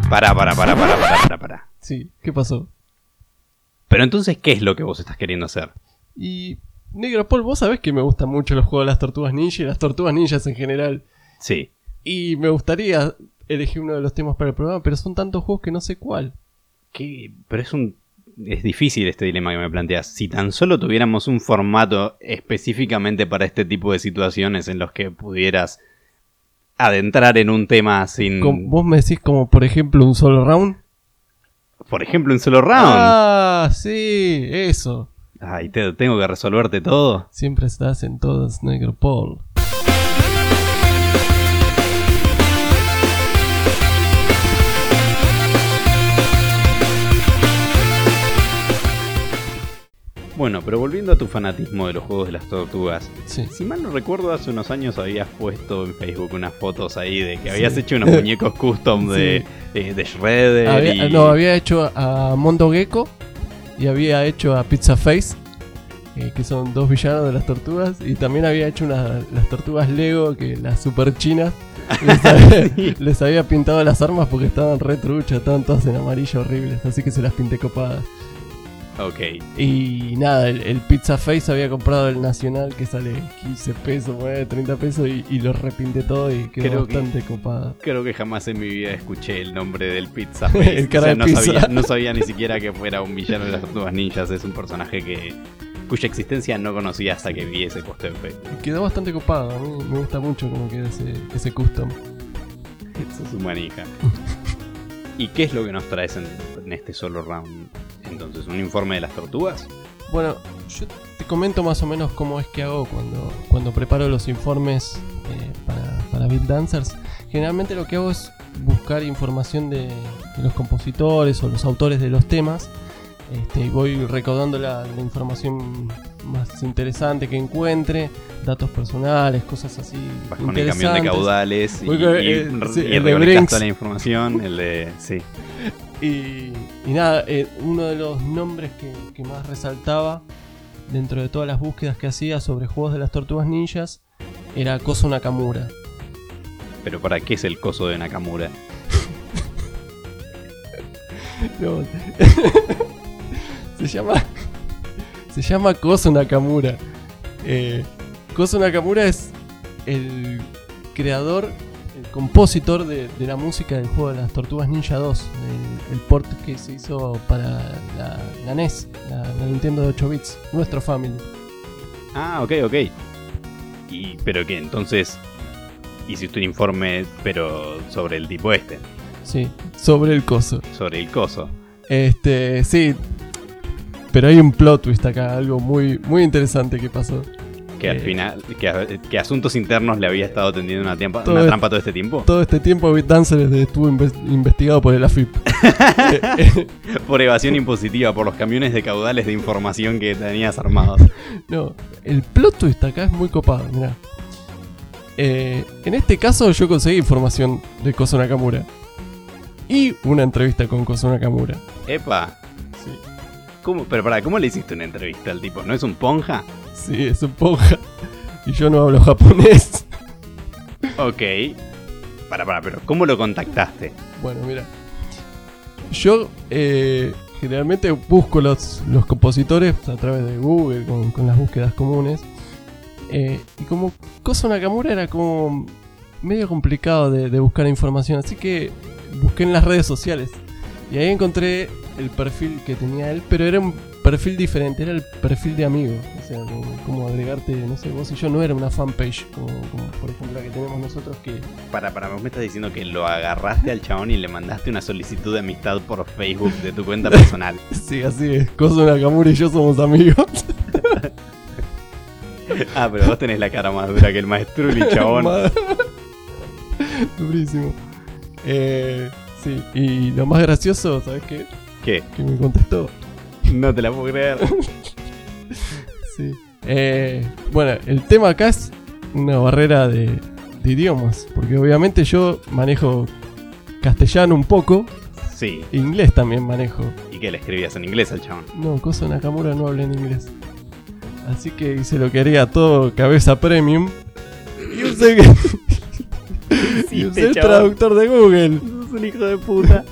Pará. Sí, ¿qué pasó? Pero entonces, ¿qué es lo que vos estás queriendo hacer? Y, Negro Paul, vos sabés que me gustan mucho los juegos de las Tortugas Ninja y las Tortugas Ninjas en general. Sí. Y me gustaría elegir uno de los temas para el programa, pero son tantos juegos que no sé cuál. Pero es difícil este dilema que me planteas. Si tan solo tuviéramos un formato específicamente para este tipo de situaciones en los que pudieras adentrar en un tema sin... ¿Vos me decís como, por ejemplo, un solo round? Por ejemplo, un solo round. Ah, sí, eso. Ay, tengo que resolverte todo. Siempre estás en todas, Negro Paul. Bueno, pero volviendo a tu fanatismo de los juegos de las tortugas, sí. Si mal no recuerdo, hace unos años habías puesto en Facebook unas fotos ahí de que habías hecho unos muñecos custom de Shredder. Había hecho a Mondo Gecko y había hecho a Pizza Face, que son dos villanos de las tortugas, y también había hecho las tortugas Lego, que las super chinas, les había pintado las armas porque estaban re truchas, estaban todas en amarillo horribles, así que se las pinté copadas. Ok. Y nada, el Pizza Face había comprado el Nacional que sale 15 pesos, 30 pesos y lo repinté todo y quedó bastante copado. Creo que jamás en mi vida escuché el nombre del Pizza Face. El cara de pizza. No sabía ni siquiera que fuera un villano de las Tortugas Ninjas. Es un personaje cuya existencia no conocía hasta que vi ese post en Facebook. Quedó bastante copado, a mí me gusta mucho cómo queda ese custom. Eso es manija. ¿Y qué es lo que nos traes en este solo round? Entonces, ¿un informe de las tortugas? Bueno, yo te comento más o menos cómo es que hago cuando preparo los informes para Beat Dancers. Generalmente lo que hago es buscar información de los compositores o los autores de los temas, y voy recaudando la información más interesante que encuentre, datos personales, cosas así. Vas con el camión de caudales y el recolectas toda la información, sí. Y nada, uno de los nombres que más resaltaba dentro de todas las búsquedas que hacía sobre juegos de las Tortugas Ninjas era Kozo Nakamura. ¿Pero para qué es el coso de Nakamura? No. Se llama Kozo Nakamura. Kozo Nakamura es el creador, el compositor de la música del juego de las Tortugas Ninja 2, el port que se hizo para la NES, la Nintendo de 8 bits, nuestro Family. Ah, ok. ¿Pero qué? Entonces, hiciste un informe, pero sobre el tipo este. Sí, sobre el coso. Sobre el coso. Sí. Pero hay un plot twist acá, algo muy, muy interesante que pasó. Que al final, que Asuntos Internos le había estado tendiendo una trampa todo este tiempo. Todo este tiempo Beat Dancers estuvo investigado por el AFIP. Por evasión impositiva, por los camiones de caudales de información que tenías armados. No, el plot twist acá es muy copado, mirá. En este caso yo conseguí información de Kozo Nakamura y una entrevista con Kozo Nakamura. Epa. Sí. Pero ¿cómo le hiciste una entrevista al tipo? ¿No es un ponja? Sí, es un ponja. Y yo no hablo japonés. Ok. Pero ¿cómo lo contactaste? Bueno, mira. Yo generalmente busco los compositores a través de Google con las búsquedas comunes. Y como Kozo Nakamura era como medio complicado de buscar información, así que busqué en las redes sociales. Y ahí encontré el perfil que tenía él, pero era un perfil diferente, era el perfil de amigo. O sea, como agregarte, no sé, vos y yo, no era una fanpage como por ejemplo la que tenemos nosotros que... Vos me estás diciendo que lo agarraste al chabón y le mandaste una solicitud de amistad por Facebook de tu cuenta personal. Sí, así es, Kozo Nakamura y yo somos amigos. Pero vos tenés la cara más dura que el maestruli, chabón. Durísimo. Sí, y lo más gracioso, ¿sabes qué? ¿Qué? Que me contestó. No te la puedo creer. Sí. Bueno, el tema acá es una barrera de idiomas, porque obviamente yo manejo castellano un poco. Sí. Inglés también manejo. ¿Y qué le escribías en inglés al chabón? No, Kozo Nakamura no habla en inglés. Así que hice lo que haría todo cabeza premium. Y usé el traductor de Google. un hijo de puta.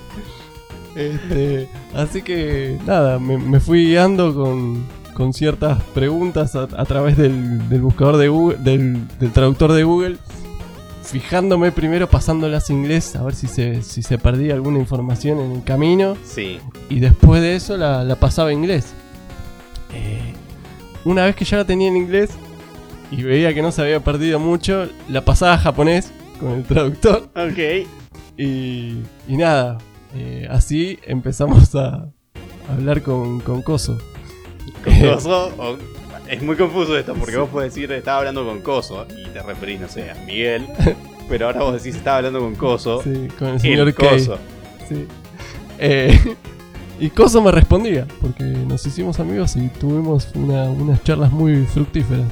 Así que nada, me fui guiando con ciertas preguntas a través del buscador de Google, del traductor de Google, fijándome primero, pasándolas a inglés, a ver si se perdía alguna información en el camino. Sí. Y después de eso la pasaba a inglés. Una vez que ya la tenía en inglés y veía que no se había perdido mucho, la pasaba a japonés con el traductor. Ok. Y nada, así empezamos a hablar con Coso. ¿Con Coso? Es muy confuso esto, porque vos podés decir estaba hablando con Coso y te referís, no sé, a Miguel. Pero ahora vos decís estaba hablando con Coso. Sí, con el señor el Kei. Coso. Sí. Y Coso me respondía, porque nos hicimos amigos y tuvimos unas charlas muy fructíferas.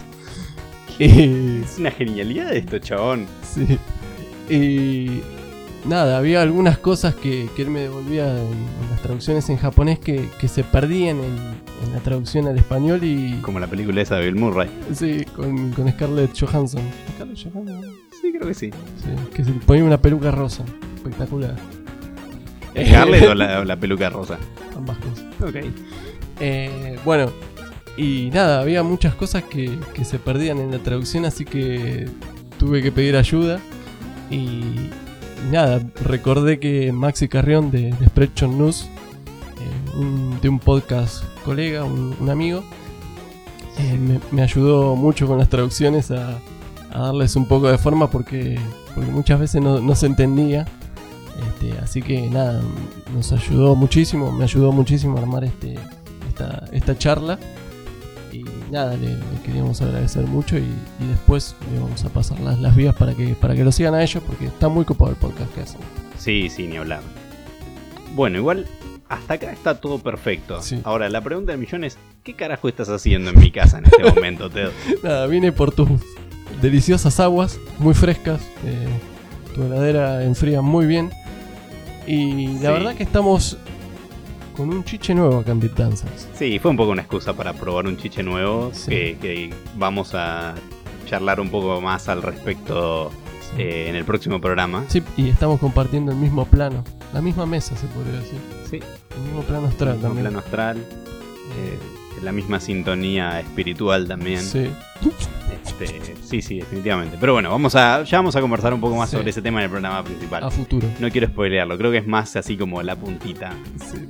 Es una genialidad esto, chabón. Sí. Y nada, había algunas cosas que él me devolvía en las traducciones en japonés que se perdían en la traducción al español y... Como la película esa de Bill Murray. Sí, con Scarlett Johansson. ¿Scarlett Johansson? Sí, creo que sí. Sí, que se ponía una peluca rosa. Espectacular. ¿Scarlett o la peluca rosa? Ambas cosas. Ok. Bueno, y nada, había muchas cosas que se perdían en la traducción, así que tuve que pedir ayuda. Y nada, recordé que Maxi Carrión de Spreadshot News, de un podcast colega, un amigo, me ayudó mucho con las traducciones a darles un poco de forma porque muchas veces no se entendía. Así que nada, nos ayudó muchísimo, me ayudó muchísimo a armar esta charla. Y nada, le queríamos agradecer mucho y después le vamos a pasar las vías para que lo sigan a ellos, porque está muy copado el podcast que hacen. Sí, ni hablar. Bueno, igual hasta acá está todo perfecto. Sí. Ahora, la pregunta del millón es, ¿qué carajo estás haciendo en mi casa en este momento, Ted? Nada, vine por tus deliciosas aguas, muy frescas. Tu heladera enfría muy bien. Y la verdad que estamos con un chiche nuevo acá en Beat Dancers. Sí, fue un poco una excusa para probar un chiche nuevo, Sí. que vamos a charlar un poco más al respecto en el próximo programa. Sí, y estamos compartiendo el mismo plano, la misma mesa se podría decir. Sí, El mismo plano astral el mismo también. plano astral, la misma sintonía espiritual también. Sí. Sí, definitivamente. Pero bueno, ya vamos a conversar un poco más Sí. sobre ese tema en el programa principal. A futuro. No quiero spoilearlo, creo que es más así como la puntita. Sí.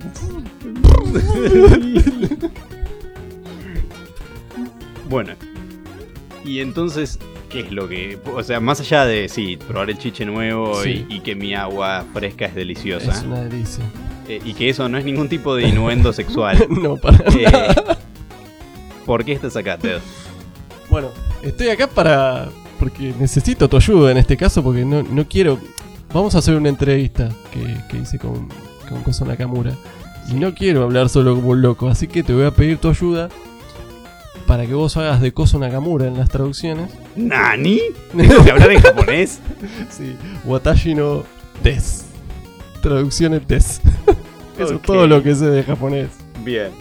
Bueno, y entonces, ¿qué es lo que...? O sea, más allá de, probar el chiche nuevo Sí. y que mi agua fresca es deliciosa, Es una delicia. y que eso no es ningún tipo de innuendo sexual, No, para nada. ¿por qué estás acá, Ted? Bueno, estoy acá porque necesito tu ayuda en este caso, porque no quiero... Vamos a hacer una entrevista que hice con Koso Nakamura. Y no quiero hablar solo como un loco, así que te voy a pedir tu ayuda para que vos hagas de Koso Nakamura en las traducciones. ¿Nani? ¿Tengo que hablar en japonés? Sí, Watashi no des. Traducciones des. Eso Ok. es todo lo que sé de japonés. Bien.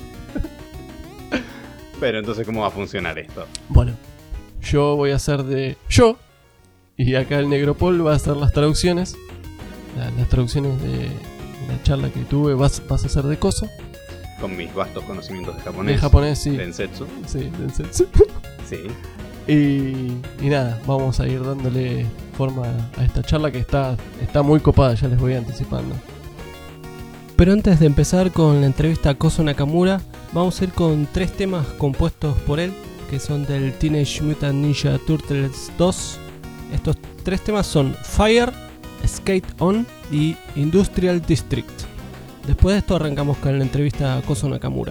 Pero entonces, ¿cómo va a funcionar esto? Bueno, yo voy a hacer de yo. Y acá el Negropol va a hacer las traducciones. Las traducciones de la charla que tuve vas a hacer de Koso. Con mis vastos conocimientos de japonés. De japonés, sí. Densetsu. Sí, densetsu. Sí. Y nada, vamos a ir dándole forma a esta charla que está muy copada, ya les voy anticipando. Pero antes de empezar con la entrevista a Koso Nakamura, vamos a ir con 3 temas compuestos por él, que son del Teenage Mutant Ninja Turtles 2. Estos 3 temas son Fire, Skate On y Industrial District. Después de esto arrancamos con la entrevista a Koso Nakamura.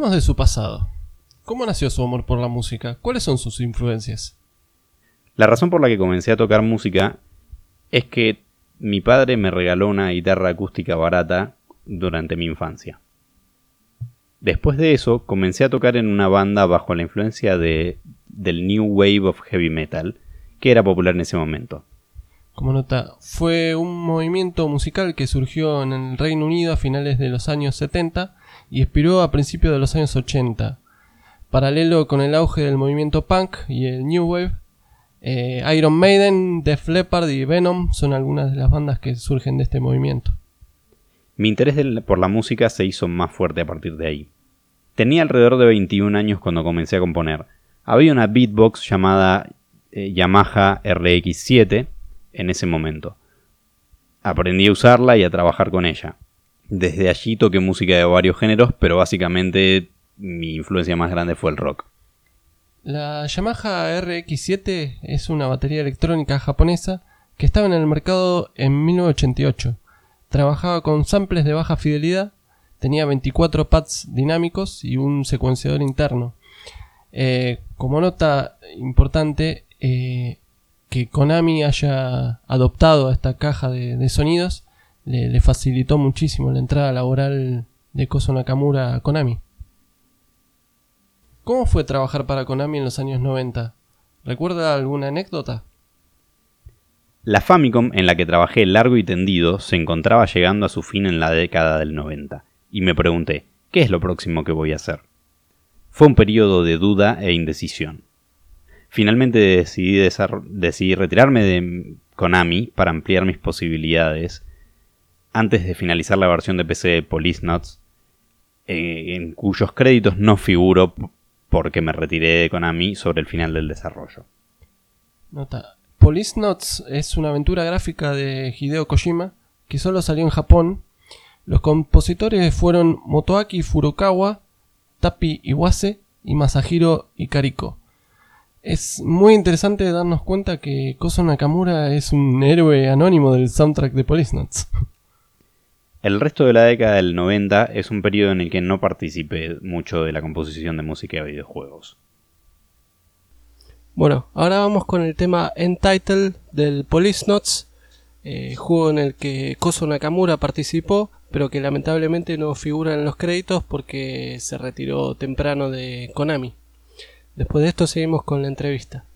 Hablemos de su pasado. ¿Cómo nació su amor por la música? ¿Cuáles son sus influencias? La razón por la que comencé a tocar música es que mi padre me regaló una guitarra acústica barata durante mi infancia. Después de eso, comencé a tocar en una banda bajo la influencia del New Wave of Heavy Metal, que era popular en ese momento. Como nota, fue un movimiento musical que surgió en el Reino Unido a finales de los años 70 y expiró a principios de los años 80. Paralelo con el auge del movimiento punk y el New Wave, Iron Maiden, Def Leppard y Venom son algunas de las bandas que surgen de este movimiento. Mi interés por la música se hizo más fuerte a partir de ahí. Tenía alrededor de 21 años cuando comencé a componer. Había una beatbox llamada Yamaha RX7 en ese momento. Aprendí a usarla y a trabajar con ella. Desde allí toqué música de varios géneros, pero básicamente mi influencia más grande fue el rock. La Yamaha RX7 es una batería electrónica japonesa que estaba en el mercado en 1988. Trabajaba con samples de baja fidelidad, tenía 24 pads dinámicos y un secuenciador interno. Como nota importante, que Konami haya adoptado esta caja de sonidos le facilitó muchísimo la entrada laboral de Kozo Nakamura a Konami. ¿Cómo fue trabajar para Konami en los años 90? ¿Recuerda alguna anécdota? La Famicom en la que trabajé largo y tendido se encontraba llegando a su fin en la década del 90, y me pregunté, ¿qué es lo próximo que voy a hacer? Fue un periodo de duda e indecisión. Finalmente decidí retirarme de Konami para ampliar mis posibilidades antes de finalizar la versión de PC de Policenauts, en cuyos créditos no figuro porque me retiré de Konami sobre el final del desarrollo. Nota. Policenauts es una aventura gráfica de Hideo Kojima que solo salió en Japón. Los compositores fueron Motoaki Furukawa, Tapi Iwase y Masahiro Ikariko. Es muy interesante darnos cuenta que Kozo Nakamura es un héroe anónimo del soundtrack de Policenauts. El resto de la década del 90 es un periodo en el que no participé mucho de la composición de música de videojuegos. Bueno, ahora vamos con el tema Entitled del Policenauts, juego en el que Kozo Nakamura participó, pero que lamentablemente no figura en los créditos porque se retiró temprano de Konami. Después de esto seguimos con la entrevista.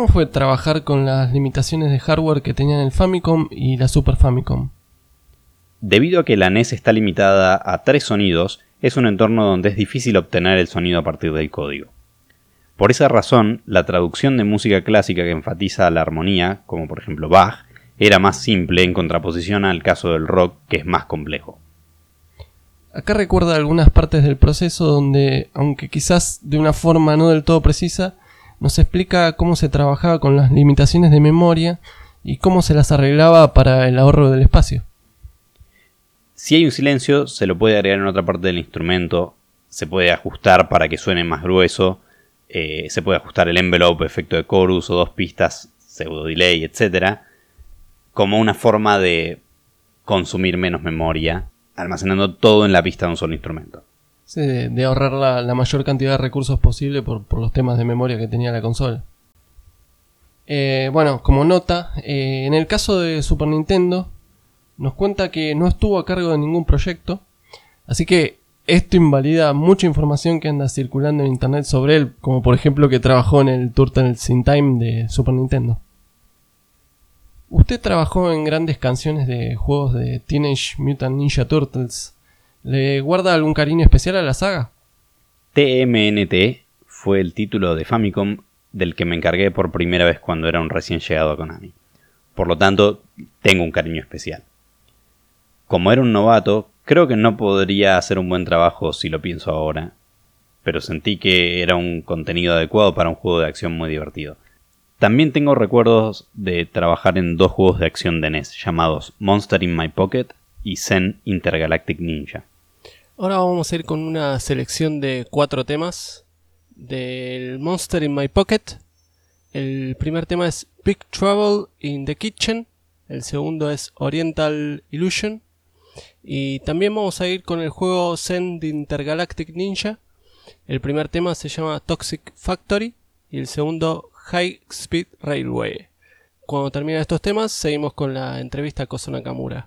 ¿Cómo fue trabajar con las limitaciones de hardware que tenían el Famicom y la Super Famicom? Debido a que la NES está limitada a 3 sonidos, es un entorno donde es difícil obtener el sonido a partir del código. Por esa razón, la traducción de música clásica que enfatiza la armonía, como por ejemplo Bach, era más simple en contraposición al caso del rock, que es más complejo. Acá recuerda algunas partes del proceso donde, aunque quizás de una forma no del todo precisa, nos explica cómo se trabajaba con las limitaciones de memoria y cómo se las arreglaba para el ahorro del espacio. Si hay un silencio, se lo puede agregar en otra parte del instrumento, se puede ajustar para que suene más grueso, se puede ajustar el envelope, efecto de chorus o 2 pistas, pseudo delay, etc. Como una forma de consumir menos memoria, almacenando todo en la pista de un solo instrumento. Sí, de ahorrar la mayor cantidad de recursos posible por los temas de memoria que tenía la consola. Bueno, como nota, en el caso de Super Nintendo, nos cuenta que no estuvo a cargo de ningún proyecto, así que esto invalida mucha información que anda circulando en internet sobre él, como por ejemplo que trabajó en el Turtles in Time de Super Nintendo. Usted trabajó en grandes canciones de juegos de Teenage Mutant Ninja Turtles. ¿Le guarda algún cariño especial a la saga? TMNT fue el título de Famicom del que me encargué por primera vez cuando era un recién llegado a Konami. Por lo tanto, tengo un cariño especial. Como era un novato, creo que no podría hacer un buen trabajo si lo pienso ahora, pero sentí que era un contenido adecuado para un juego de acción muy divertido. También tengo recuerdos de trabajar en 2 juegos de acción de NES llamados Monster in My Pocket y Zen Intergalactic Ninja. Ahora vamos a ir con una selección de 4 temas del Monster in My Pocket. El primer tema es Big Trouble in the Kitchen, el segundo es Oriental Illusion, y también vamos a ir con el juego Zen Intergalactic Ninja. El primer tema se llama Toxic Factory y el segundo High Speed Railway. Cuando terminan estos temas, seguimos con la entrevista a Kozo Nakamura.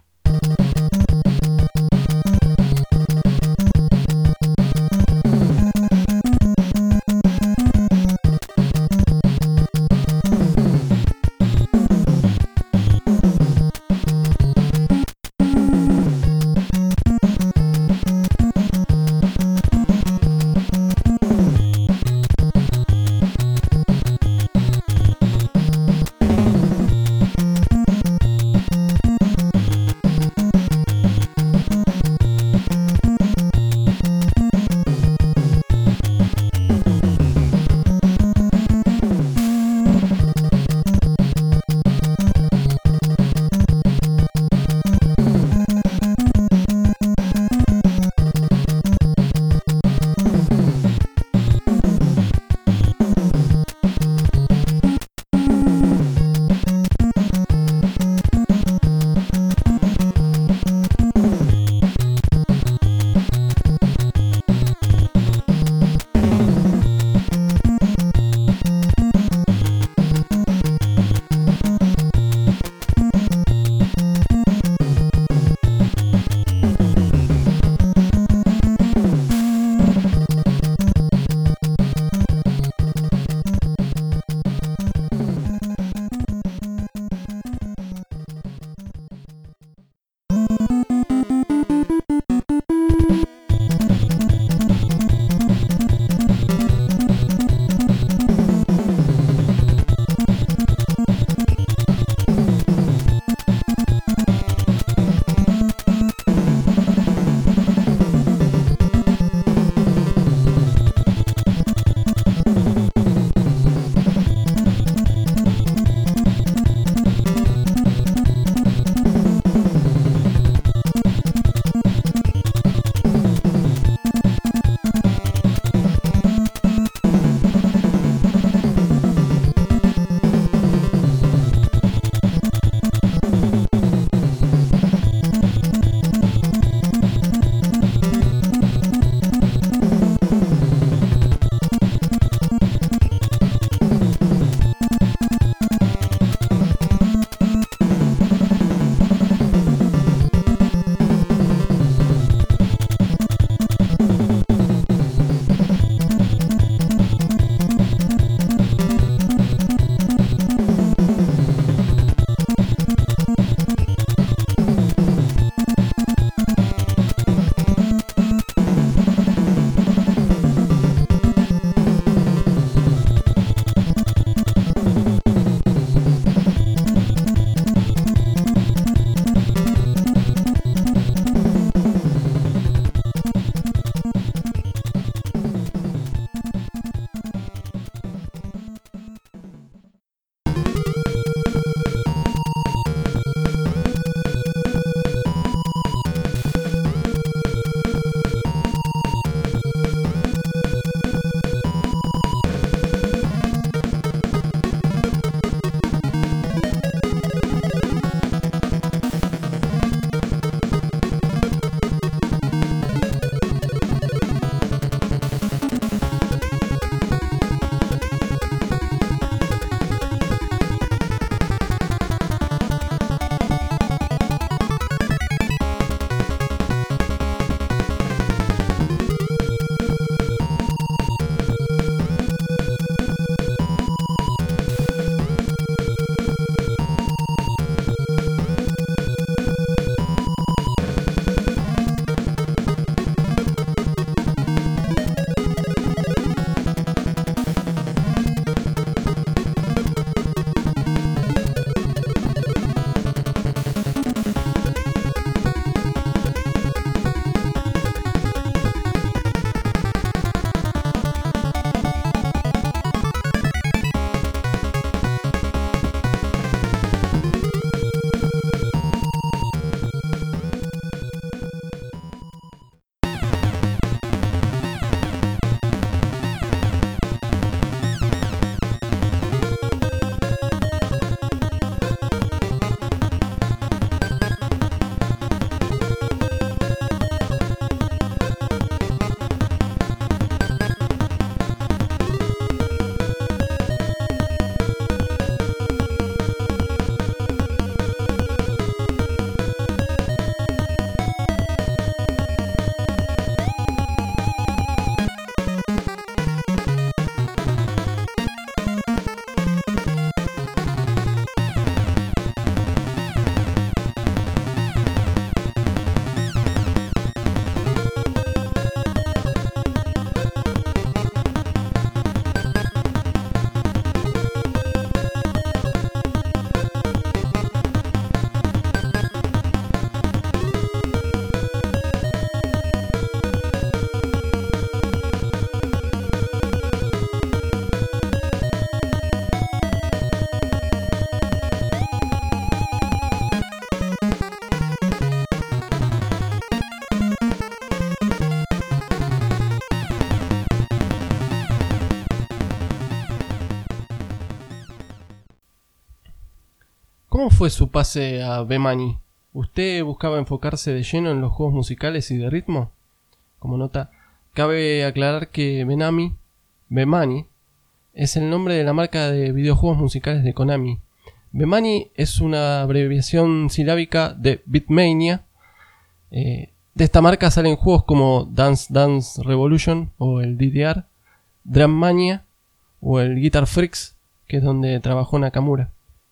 ¿Cómo fue su pase a Bemani? ¿Usted buscaba enfocarse de lleno en los juegos musicales y de ritmo? Como nota, cabe aclarar que Bemani, es el nombre de la marca de videojuegos musicales de Konami. Bemani es una abreviación silábica de Beatmania. De esta marca salen juegos como Dance Dance Revolution o el DDR, Drum Mania o el Guitar Freaks, que es donde trabajó Nakamura.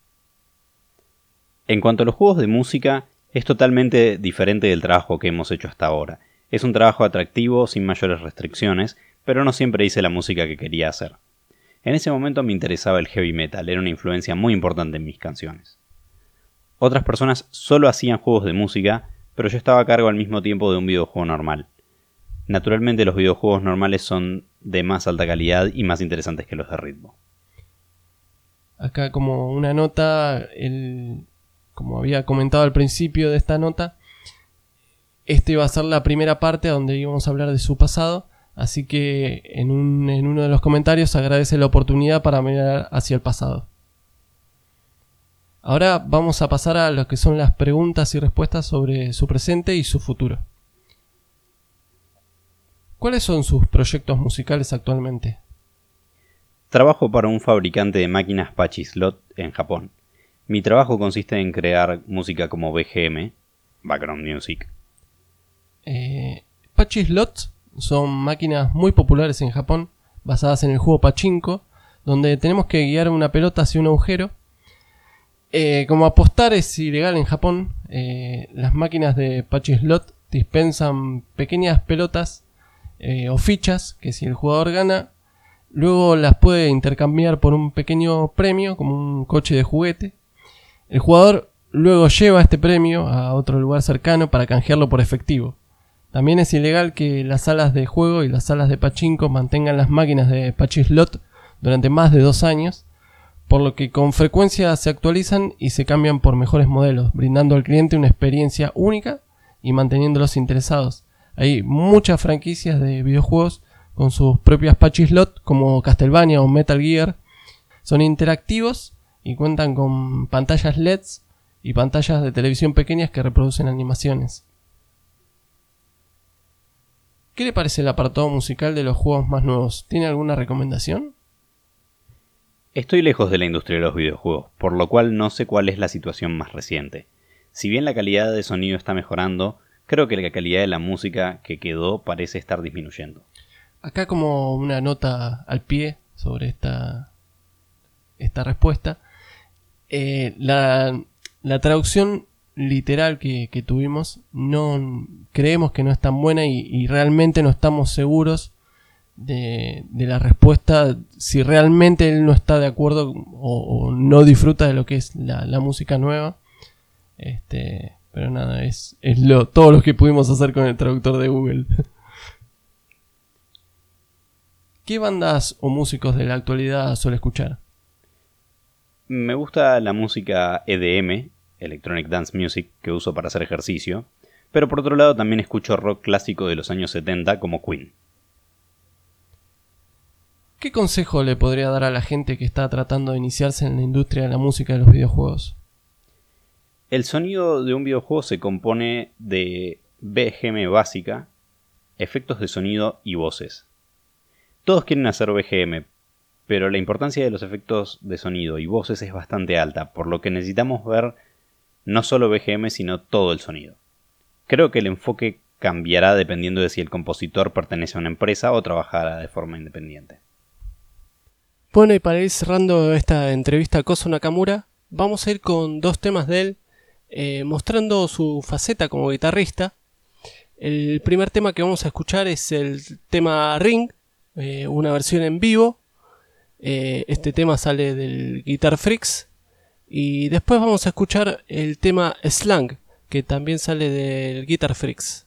En cuanto a los juegos de música, es totalmente diferente del trabajo que hemos hecho hasta ahora. Es un trabajo atractivo, sin mayores restricciones, pero no siempre hice la música que quería hacer. En ese momento me interesaba el heavy metal, era una influencia muy importante en mis canciones. Otras personas solo hacían juegos de música, pero yo estaba a cargo al mismo tiempo de un videojuego normal. Naturalmente los videojuegos normales son de más alta calidad y más interesantes que los de ritmo. Acá como una nota, como había comentado al principio de esta nota, este iba a ser la primera parte donde íbamos a hablar de su pasado, así que en uno de los comentarios agradece la oportunidad para mirar hacia el pasado. Ahora vamos a pasar a lo que son las preguntas y respuestas sobre su presente y su futuro. ¿Cuáles son sus proyectos musicales actualmente? Trabajo para un fabricante de máquinas Pachislot en Japón. Mi trabajo consiste en crear música como BGM, Background Music. Pachislot son máquinas muy populares en Japón, basadas en el juego Pachinko, donde tenemos que guiar una pelota hacia un agujero. Como apostar es ilegal en Japón, las máquinas de Pachislot dispensan pequeñas pelotas o fichas que si el jugador gana, luego las puede intercambiar por un pequeño premio como un coche de juguete. El jugador luego lleva este premio a otro lugar cercano para canjearlo por efectivo. También es ilegal que las salas de juego y las salas de pachinko mantengan las máquinas de Pachislot durante más de 2 años, por lo que con frecuencia se actualizan y se cambian por mejores modelos, brindando al cliente una experiencia única y manteniéndolos interesados. Hay muchas franquicias de videojuegos con sus propias Pachislot como Castlevania o Metal Gear. Son interactivos y cuentan con pantallas LEDs y pantallas de televisión pequeñas que reproducen animaciones. ¿Qué le parece el apartado musical de los juegos más nuevos? ¿Tiene alguna recomendación? Estoy lejos de la industria de los videojuegos, por lo cual no sé cuál es la situación más reciente. Si bien la calidad de sonido está mejorando, creo que la calidad de la música que quedó parece estar disminuyendo. Acá como una nota al pie sobre esta respuesta, la traducción literal que tuvimos no creemos que no es tan buena y realmente no estamos seguros de la respuesta, si realmente él no está de acuerdo o no disfruta de lo que es la música nueva. Pero nada, es todo lo que pudimos hacer con el traductor de Google. ¿Qué bandas o músicos de la actualidad suele escuchar? Me gusta la música EDM, Electronic Dance Music, que uso para hacer ejercicio, pero por otro lado también escucho rock clásico de los años 70 como Queen. ¿Qué consejo le podría dar a la gente que está tratando de iniciarse en la industria de la música de los videojuegos? El sonido de un videojuego se compone de BGM básica, efectos de sonido y voces. Todos quieren hacer BGM, pero la importancia de los efectos de sonido y voces es bastante alta, por lo que necesitamos ver no solo BGM sino todo el sonido. Creo que el enfoque cambiará dependiendo de si el compositor pertenece a una empresa o trabajará de forma independiente. Bueno, y para ir cerrando esta entrevista a Kozo Nakamura, vamos a ir con 2 temas de él, mostrando su faceta como guitarrista. El primer tema que vamos a escuchar es el tema Ring, una versión en vivo. Este tema sale del Guitar Freaks. Y después vamos a escuchar el tema Slang, que también sale del Guitar Freaks.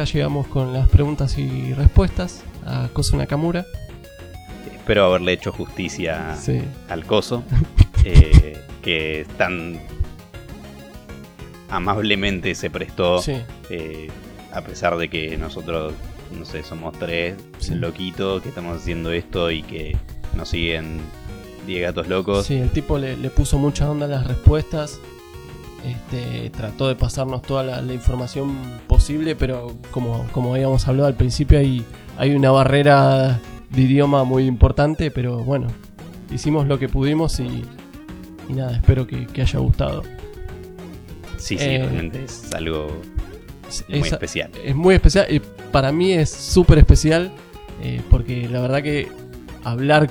llegamos con las preguntas y respuestas a Koso Nakamura. Espero haberle hecho justicia Sí. al Coso, que tan amablemente se prestó, Sí. a pesar de que nosotros, no sé, somos 3 Sí. loquitos que estamos haciendo esto y que nos siguen 10 gatos locos. Sí, el tipo le puso mucha onda a las respuestas. Trató de pasarnos toda la información posible, pero como habíamos hablado al principio, hay una barrera de idioma muy importante, pero bueno, hicimos lo que pudimos y nada, espero que haya gustado. Sí, realmente es algo muy Es- especial. Es muy especial, y para mí es súper especial, porque la verdad que hablar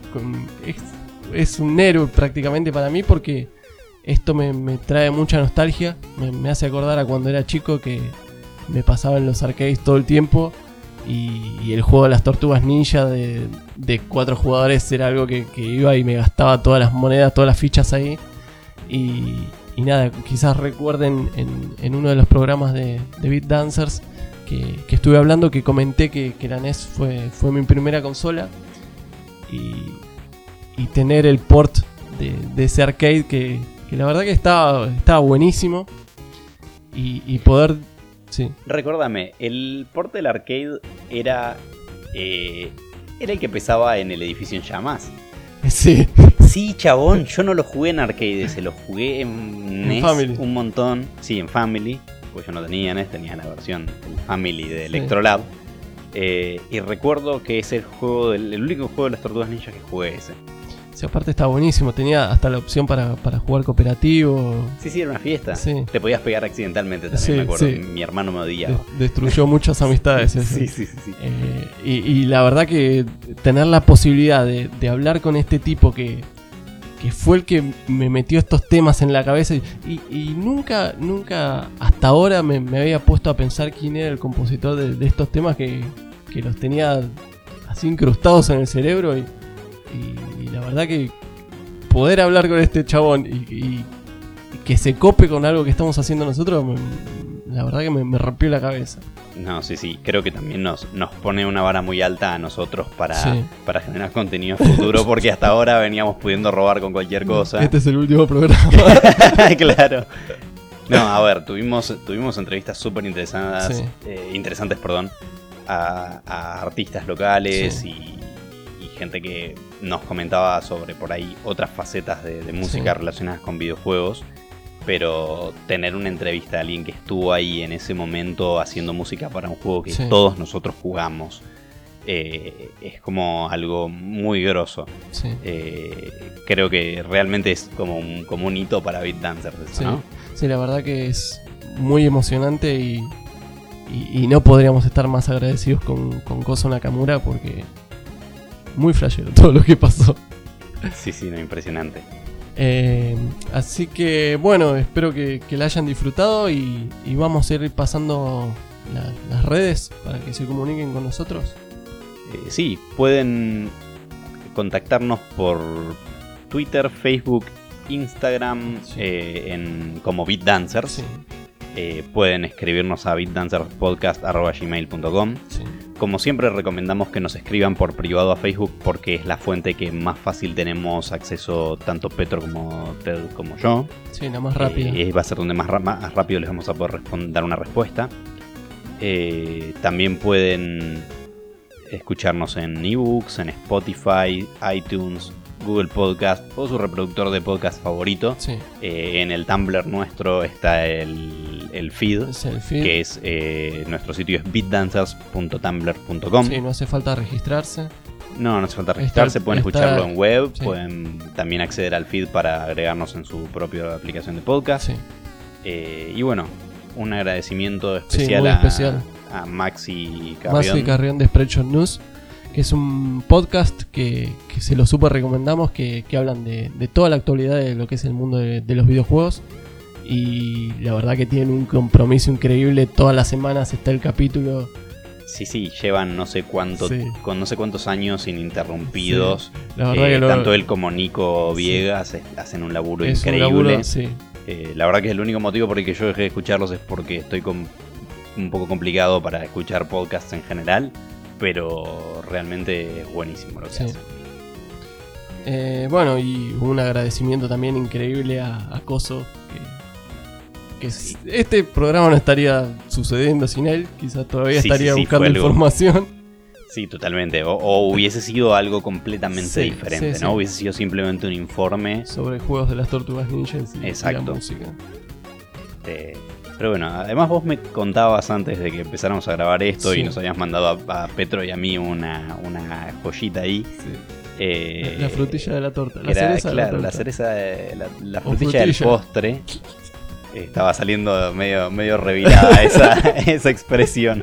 es un héroe prácticamente para mí, porque esto me trae mucha nostalgia, me hace acordar a cuando era chico, que me pasaba en los arcades todo el tiempo, y el juego de las tortugas ninja de 4 jugadores era algo que iba y me gastaba todas las monedas, todas las fichas ahí. Y nada, quizás recuerden en uno de los programas de Beat Dancers que estuve hablando, que comenté que la NES fue mi primera consola, y tener el port de ese arcade que la verdad que estaba buenísimo, y poder... Sí. Recuérdame, el port del arcade era el que pesaba en el edificio en llamas. Sí. Sí, chabón, yo no lo jugué en arcade, se lo jugué en NES Family. un montón. Sí, en Family, pues yo no tenía NES, tenía la versión el Family de Sí. Electrolab. Y recuerdo que es el único juego de las tortugas ninjas que jugué ese. Sí, aparte estaba buenísimo, tenía hasta la opción para jugar cooperativo. Sí, era una fiesta. Sí. Te podías pegar accidentalmente también, Sí, me acuerdo. sí. Mi hermano me odiaba. Destruyó muchas amistades. ese. Sí. Y la verdad que tener la posibilidad de hablar con este tipo que fue el que me metió estos temas en la cabeza, y nunca hasta ahora me había puesto a pensar quién era el compositor de estos temas, que los tenía así incrustados en el cerebro, y la verdad que poder hablar con este chabón y que se cope con algo que estamos haciendo nosotros, la verdad que me rompió la cabeza. No, sí, creo que también nos pone una vara muy alta a nosotros para generar contenido futuro, porque hasta ahora veníamos pudiendo robar con cualquier cosa. Este es el último programa. Claro. No, a ver, tuvimos entrevistas súper interesantes, a artistas locales, Sí. y gente que nos comentaba sobre por ahí otras facetas de música Sí. relacionadas con videojuegos. Pero tener una entrevista a alguien que estuvo ahí en ese momento haciendo música para un juego que Sí. todos nosotros jugamos, es como algo muy grosso. Sí. Creo que realmente es como un hito para Beat Dancers eso, Sí. ¿no? Sí, la verdad que es muy emocionante, y no podríamos estar más agradecidos con Koso Nakamura, porque muy flashero todo lo que pasó. Sí, no, impresionante. Así que bueno, espero que la hayan disfrutado, y vamos a ir pasando las redes para que se comuniquen con nosotros. Sí, pueden contactarnos por Twitter, Facebook, Instagram, Sí. como Beat Dancers. Sí, Pueden escribirnos a beatdancerspodcast@gmail.com. sí. Como siempre, recomendamos que nos escriban por privado a Facebook, porque es la fuente que más fácil tenemos acceso, tanto Petro como Ted como yo. Sí, la más rápida. Va a ser donde más rápido les vamos a poder dar una respuesta. También pueden escucharnos en ebooks, en Spotify, iTunes, Google Podcast o su reproductor de podcast favorito. Sí, En el Tumblr nuestro está el feed, es el feed. que es nuestro sitio es beatdancers.tumblr.com. Sí, no hace falta registrarse. No hace falta registrarse, pueden está- escucharlo en web, sí. pueden también acceder al feed para agregarnos en su propia aplicación de podcast. Sí, Y bueno, un agradecimiento especial, muy especial. a Maxi Carrión. Maxi Carrión de Spreadshot News, que es un podcast que se lo super recomendamos, que hablan de toda la actualidad de lo que es el mundo de los videojuegos, y la verdad que tienen un compromiso increíble. Todas las semanas está el capítulo. Sí, llevan no sé cuántos años ininterrumpidos. La verdad que Tanto él como Nico Viegas hacen un laburo es un increíble. laburo, sí. La verdad que el único motivo por el que yo dejé de escucharlos es porque estoy un poco complicado para escuchar podcasts en general, pero realmente es buenísimo lo que hace. Bueno, y un agradecimiento también increíble a Coso, que este programa no estaría sucediendo sin él, quizás todavía estaría buscando información. Sí, totalmente, o hubiese sido algo completamente diferente, ¿no? Sí. Hubiese sido simplemente un informe sobre juegos de las Tortugas Ninja y la música. Pero bueno, además vos me contabas antes de que empezáramos a grabar esto y nos habías mandado a Petro y a mí una joyita ahí. Sí. La frutilla de la torta. La cereza de la torta. La frutilla del postre. Estaba saliendo medio revirada esa expresión.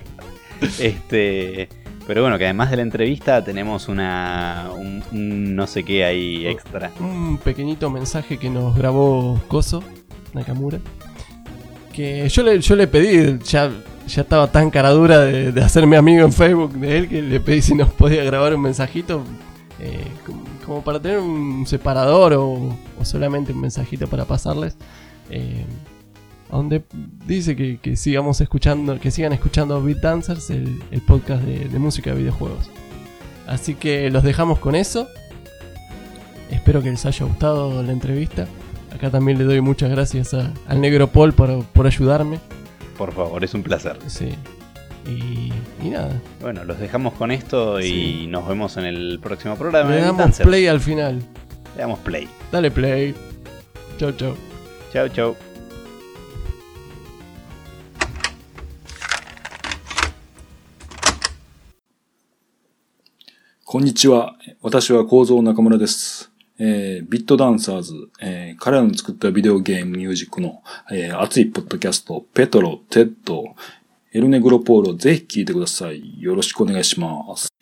Pero bueno, que además de la entrevista tenemos un no sé qué ahí extra. Un pequeñito mensaje que nos grabó Koso Nakamura. Que yo le pedí, ya estaba tan cara dura de hacerme amigo en Facebook de él, que le pedí si nos podía grabar un mensajito como para tener un separador o solamente un mensajito para pasarles, donde dice que sigamos escuchando, que sigan escuchando Beat Dancers, el podcast de música de videojuegos. Así que los dejamos con eso. Espero que les haya gustado la entrevista. Acá también le doy muchas gracias al negro Paul por ayudarme. Por favor, es un placer. Sí. Y nada. Bueno, los dejamos con esto y nos vemos en el próximo programa. Le damos play al final. Le damos play. Dale play. Chau, chau. Chau, chau. こんにちは。私は構造中村です。ビットダンサーズ、彼らの作ったビデオゲームミュージックの、熱いポッドキャスト、ペトロ、テッド、エルネグロポーロ、ぜひ聞いてください。よろしくお願いします。